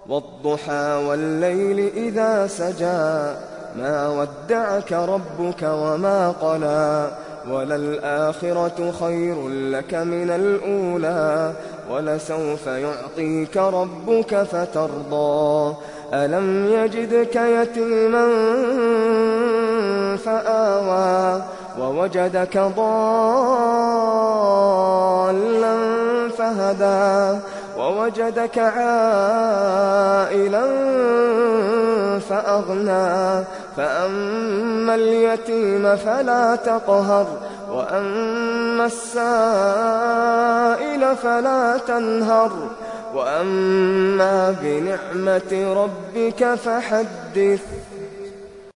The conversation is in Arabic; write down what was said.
والضحى والليل إذا سجى ما ودعك ربك وما قلى وللآخرة خير لك من الأولى ولسوف يعطيك ربك فترضى ألم يجدك يتيما فآوى ووجدك ضالا فهدى ووجدك عائلا فأغنى فأما اليتيم فلا تقهر وأما السائل فلا تنهر وأما بنعمة ربك فحدث